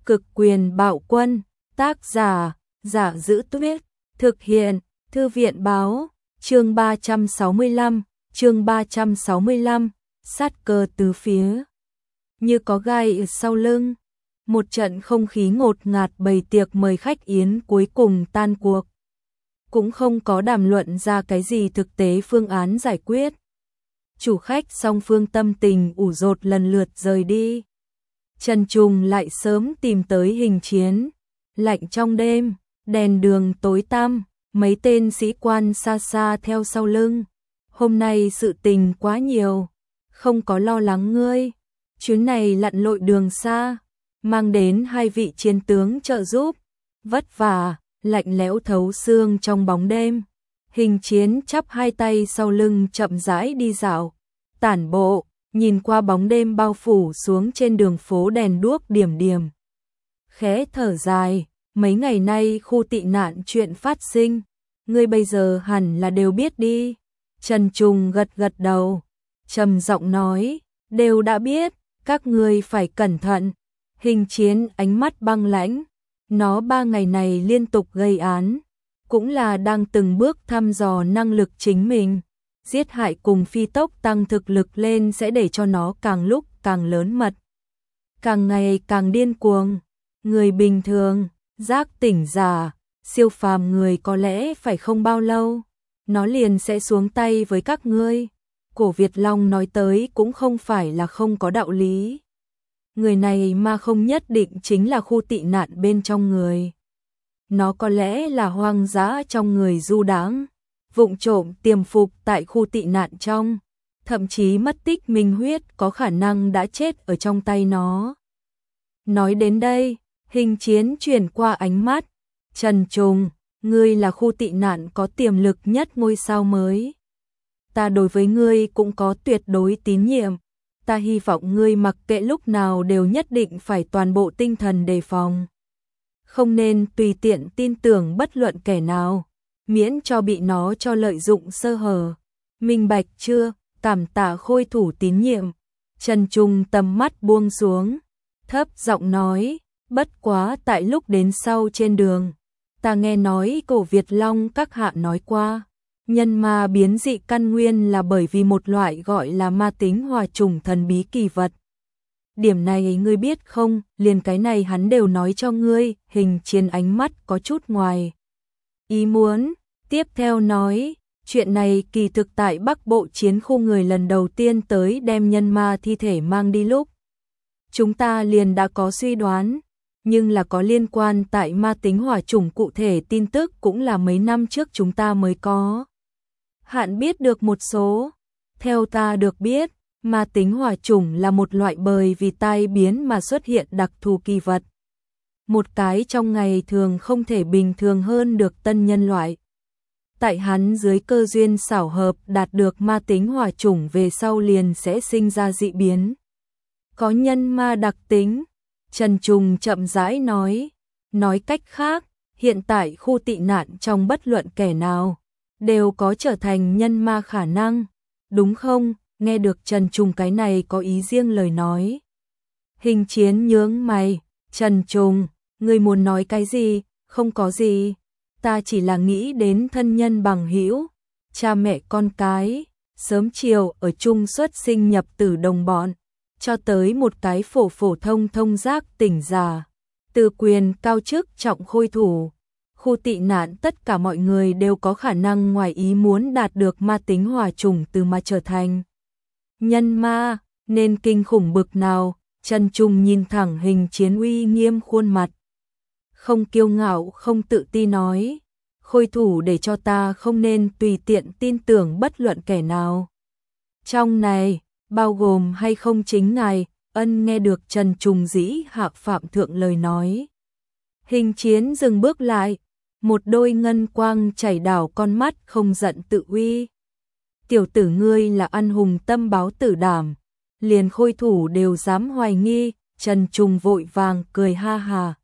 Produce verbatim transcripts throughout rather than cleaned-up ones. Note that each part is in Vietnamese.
Cực quyền bạo quân, tác giả, Giả Giữ Tuyết, thực hiện, Thư viện báo, chương ba trăm sáu mươi lăm, chương ba trăm sáu mươi lăm, sát cơ tứ phía. Như có gai ở sau lưng, một trận không khí ngột ngạt bày tiệc mời khách yến cuối cùng tan cuộc. Cũng không có đàm luận ra cái gì thực tế phương án giải quyết. Chủ khách song phương tâm tình ủ rột lần lượt rời đi. Trần Trùng lại sớm tìm tới Hình Chiến. Lạnh trong đêm, đèn đường tối tăm, mấy tên sĩ quan xa xa theo sau lưng. Hôm nay sự tình quá nhiều, không có lo lắng ngươi. Chuyến này lặn lội đường xa, mang đến hai vị chiến tướng trợ giúp. Vất vả, lạnh lẽo thấu xương trong bóng đêm. Hình Chiến chắp hai tay sau lưng chậm rãi đi dạo, tản bộ, nhìn qua bóng đêm bao phủ xuống trên đường phố đèn đuốc điểm điểm. Khẽ thở dài, mấy ngày nay khu tị nạn chuyện phát sinh, ngươi bây giờ hẳn là đều biết đi. Trần Trùng gật gật đầu, trầm giọng nói, đều đã biết, các ngươi phải cẩn thận. Hình Chiến ánh mắt băng lãnh, nó ba ngày này liên tục gây án, cũng là đang từng bước thăm dò năng lực chính mình. Giết hại cùng phi tốc tăng thực lực lên sẽ để cho nó càng lúc càng lớn mật, càng ngày càng điên cuồng. Người bình thường, giác tỉnh giả, siêu phàm người có lẽ phải không bao lâu, nó liền sẽ xuống tay với các ngươi. Cổ Việt Long nói tới cũng không phải là không có đạo lý. Người này mà không nhất định chính là khu tị nạn bên trong người. Nó có lẽ là hoang dã trong người du đãng, vụng trộm tiềm phục tại khu tị nạn trong, thậm chí mất tích minh huyết có khả năng đã chết ở trong tay nó. Nói đến đây, Hình Chiến chuyển qua ánh mắt, Trần Trùng, ngươi là khu tị nạn có tiềm lực nhất ngôi sao mới. Ta đối với ngươi cũng có tuyệt đối tín nhiệm, ta hy vọng ngươi mặc kệ lúc nào đều nhất định phải toàn bộ tinh thần đề phòng. Không nên tùy tiện tin tưởng bất luận kẻ nào, miễn cho bị nó cho lợi dụng sơ hở. Minh bạch chưa? Cảm tạ Khôi thủ tín nhiệm. Trần Trùng tầm mắt buông xuống, thấp giọng nói, bất quá tại lúc đến sau trên đường, ta nghe nói Cổ Việt Long các hạ nói qua, nhân ma biến dị căn nguyên là bởi vì một loại gọi là ma tính hòa trùng thần bí kỳ vật. Điểm này ngươi biết không? Liền cái này hắn đều nói cho ngươi. Hình Chiến ánh mắt có chút ngoài ý muốn, tiếp theo nói, chuyện này kỳ thực tại Bắc Bộ chiến khu người lần đầu tiên tới đem nhân ma thi thể mang đi lúc, chúng ta liền đã có suy đoán, nhưng là có liên quan tại ma tính hỏa chủng cụ thể tin tức cũng là mấy năm trước chúng ta mới có hạn biết được một số. Theo ta được biết, ma tính hỏa chủng là một loại bởi vì tai biến mà xuất hiện đặc thù kỳ vật. Một cái trong ngày thường không thể bình thường hơn được tân nhân loại. Tại hắn dưới cơ duyên xảo hợp đạt được ma tính hỏa chủng về sau liền sẽ sinh ra dị biến. Có nhân ma đặc tính, Trần Trùng chậm rãi nói. Nói cách khác, hiện tại khu tị nạn trong bất luận kẻ nào, đều có trở thành nhân ma khả năng, đúng không? Nghe được Trần Trùng cái này có ý riêng lời nói. Hình Chiến nhướng mày, Trần Trùng, ngươi muốn nói cái gì? Không có gì, ta chỉ là nghĩ đến thân nhân bằng hữu, cha mẹ con cái, sớm chiều ở chung xuất sinh nhập tử đồng bọn, cho tới một cái phổ phổ thông thông giác tỉnh giả, từ quyền cao chức trọng khôi thủ. Khu tị nạn tất cả mọi người đều có khả năng ngoài ý muốn đạt được ma tính hòa trùng từ mà trở thành nhân ma, nên kinh khủng bực nào. Trần Trùng nhìn thẳng Hình Chiến uy nghiêm khuôn mặt, không kiêu ngạo không tự ti nói, Khôi thủ để cho ta không nên tùy tiện tin tưởng bất luận kẻ nào. Trong này, bao gồm hay không chính ngài. Ân. Nghe được Trần Trùng dĩ hạ phạm thượng lời nói, Hình Chiến dừng bước lại, một đôi ngân quang chảy đảo con mắt không giận tự uy. Tiểu tử ngươi là ăn hùng tâm báo tử đảm, liền khôi thủ đều dám hoài nghi. Trần Trùng vội vàng cười ha hà,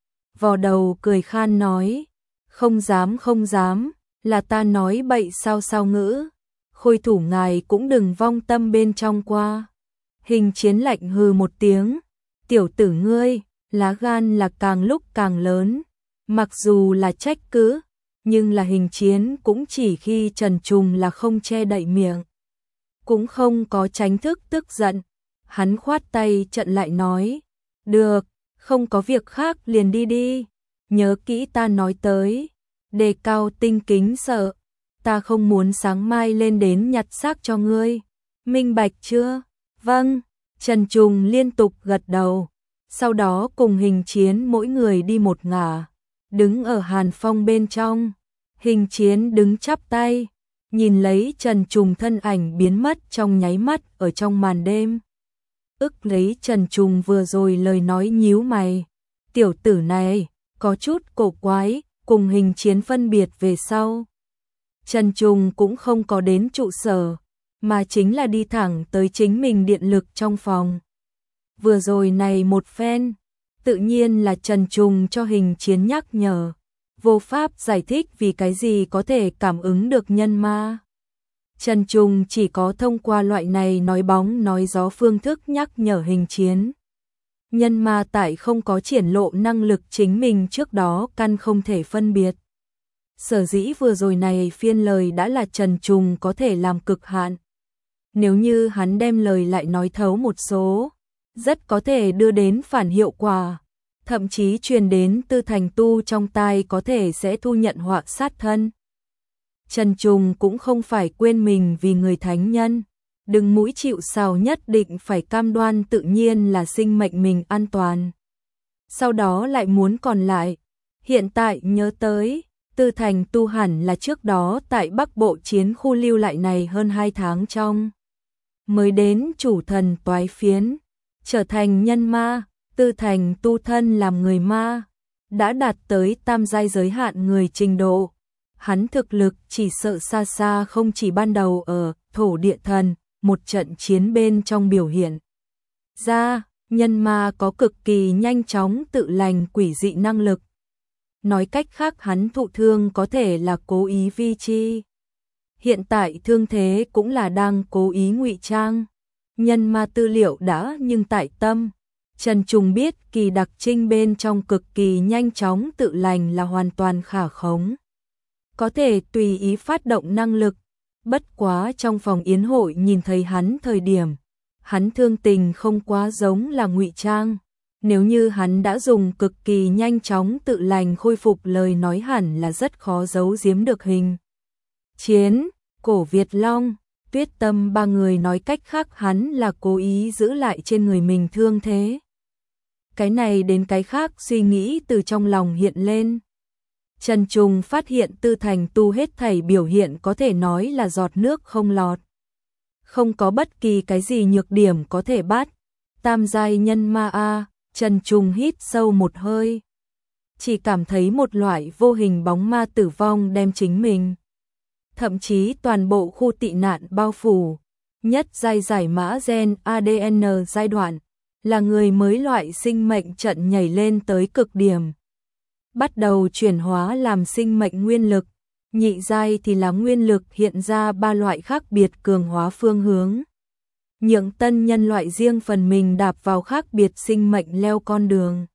vò đầu cười khan nói, không dám không dám, là ta nói bậy sao sao ngữ. Khôi thủ ngài cũng đừng vong tâm bên trong qua. Hình Chiến lạnh hừ một tiếng, tiểu tử ngươi, lá gan là càng lúc càng lớn, mặc dù là trách cứ, nhưng là Hình Chiến cũng chỉ khi Trần Trùng là không che đậy miệng, cũng không có tránh thức tức giận. Hắn khoát tay chặn lại nói, được, không có việc khác liền đi đi, nhớ kỹ ta nói tới, đề cao tinh kính sợ, ta không muốn sáng mai lên đến nhặt xác cho ngươi, minh bạch chưa? Vâng, Trần Trùng liên tục gật đầu, sau đó cùng Hình Chiến mỗi người đi một ngả, đứng ở Hàn Phong bên trong. Hình Chiến đứng chắp tay, nhìn lấy Trần Trùng thân ảnh biến mất trong nháy mắt ở trong màn đêm. Ức lấy Trần Trùng vừa rồi lời nói nhíu mày, tiểu tử này có chút cổ quái, cùng Hình Chiến phân biệt về sau. Trần Trùng cũng không có đến trụ sở, mà chính là đi thẳng tới chính mình điện lực trong phòng. Vừa rồi này một phen, tự nhiên là Trần Trùng cho Hình Chiến nhắc nhở, vô pháp giải thích vì cái gì có thể cảm ứng được nhân ma. Trần Trùng chỉ có thông qua loại này nói bóng nói gió phương thức nhắc nhở Hình Chiến. Nhân ma tại không có triển lộ năng lực chính mình trước đó căn không thể phân biệt. Sở dĩ vừa rồi này phiên lời đã là Trần Trùng có thể làm cực hạn. Nếu như hắn đem lời lại nói thấu một số, rất có thể đưa đến phản hiệu quả, thậm chí truyền đến Tư Thành Tu trong tai có thể sẽ thu nhận họa sát thân. Trần Trùng cũng không phải quên mình vì người thánh nhân, đừng mũi chịu sào nhất định phải cam đoan tự nhiên là sinh mệnh mình an toàn. Sau đó lại muốn còn lại, hiện tại nhớ tới, Tư Thành Tu hẳn là trước đó tại Bắc Bộ chiến khu lưu lại này hơn hai tháng trong. Mới đến chủ thần toái phiến, trở thành nhân ma, Tư Thành Tu thân làm người ma, đã đạt tới tam giai giới hạn người trình độ. Hắn thực lực chỉ sợ xa xa không chỉ ban đầu ở thổ địa thần, một trận chiến bên trong biểu hiện. Ra, nhân ma có cực kỳ nhanh chóng tự lành quỷ dị năng lực. Nói cách khác hắn thụ thương có thể là cố ý vi chi. Hiện tại thương thế cũng là đang cố ý ngụy trang. Nhân ma tư liệu đã nhưng tại tâm. Trần Trùng biết kỳ đặc trinh bên trong cực kỳ nhanh chóng tự lành là hoàn toàn khả khống. Có thể tùy ý phát động năng lực. Bất quá trong phòng yến hội nhìn thấy hắn thời điểm, hắn thương tình không quá giống là ngụy trang. Nếu như hắn đã dùng cực kỳ nhanh chóng tự lành khôi phục lời nói hẳn là rất khó giấu giếm được Hình Chiến, Cổ Việt Long, Tuyết Tâm ba người nói cách khác hắn là cố ý giữ lại trên người mình thương thế. Cái này đến cái khác suy nghĩ từ trong lòng hiện lên. Trần Trùng phát hiện Tư Thành Tu hết thảy biểu hiện có thể nói là giọt nước không lọt. Không có bất kỳ cái gì nhược điểm có thể bắt. Tam giai nhân ma a, Trần Trùng hít sâu một hơi. Chỉ cảm thấy một loại vô hình bóng ma tử vong đem chính mình. Thậm chí toàn bộ khu tị nạn bao phủ. Nhất giai giải mã gen a đê en giai đoạn. Là người mới loại sinh mệnh trận nhảy lên tới cực điểm. Bắt đầu chuyển hóa làm sinh mệnh nguyên lực, nhị giai thì là nguyên lực hiện ra ba loại khác biệt cường hóa phương hướng. Nhượng tân nhân loại riêng phần mình đạp vào khác biệt sinh mệnh leo con đường.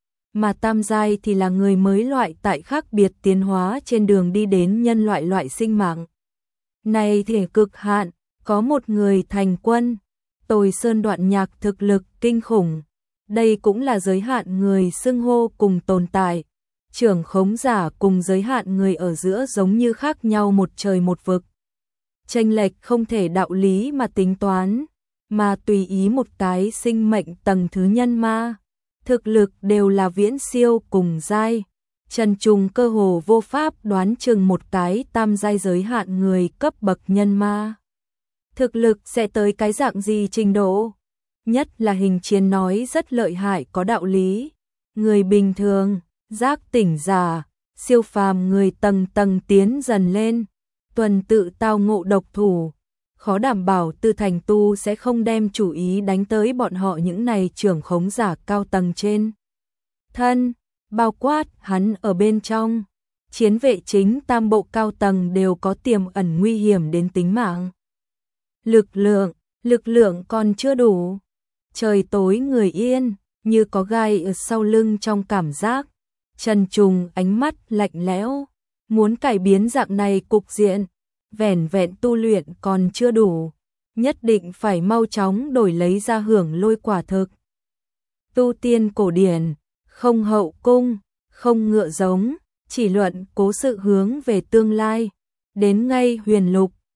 Mà tam giai thì là người mới loại tại khác biệt tiến hóa trên đường đi đến nhân loại loại sinh mạng. Này thì cực hạn, có một người thành quân, Tồi Sơn Đoạn Nhạc thực lực kinh khủng. Đây cũng là giới hạn người xưng hô cùng tồn tại. Trưởng khống giả cùng giới hạn người ở giữa giống như khác nhau một trời một vực. Chênh lệch không thể đạo lý mà tính toán, mà tùy ý một cái sinh mệnh tầng thứ nhân ma. Thực lực đều là viễn siêu cùng giai. Trần Trùng cơ hồ vô pháp đoán chừng một cái tam giai giới hạn người cấp bậc nhân ma. Thực lực sẽ tới cái dạng gì trình độ? Nhất là Hình Chiến nói rất lợi hại có đạo lý. Người bình thường, giác tỉnh giả, siêu phàm người tầng tầng tiến dần lên, tuần tự tao ngộ độc thủ. Khó đảm bảo Tư Thành Tu sẽ không đem chủ ý đánh tới bọn họ những này trưởng khống giả cao tầng trên. Thân, bao quát hắn ở bên trong, chiến vệ chính tam bộ cao tầng đều có tiềm ẩn nguy hiểm đến tính mạng. Lực lượng, lực lượng còn chưa đủ. Trời tối người yên, như có gai ở sau lưng trong cảm giác. Trần Trùng ánh mắt lạnh lẽo, muốn cải biến dạng này cục diện, vẻn vẹn tu luyện còn chưa đủ, nhất định phải mau chóng đổi lấy ra hưởng lôi quả thực. Tu tiên cổ điển, không hậu cung, không ngựa giống, chỉ luận cố sự hướng về tương lai, đến ngay huyền lục,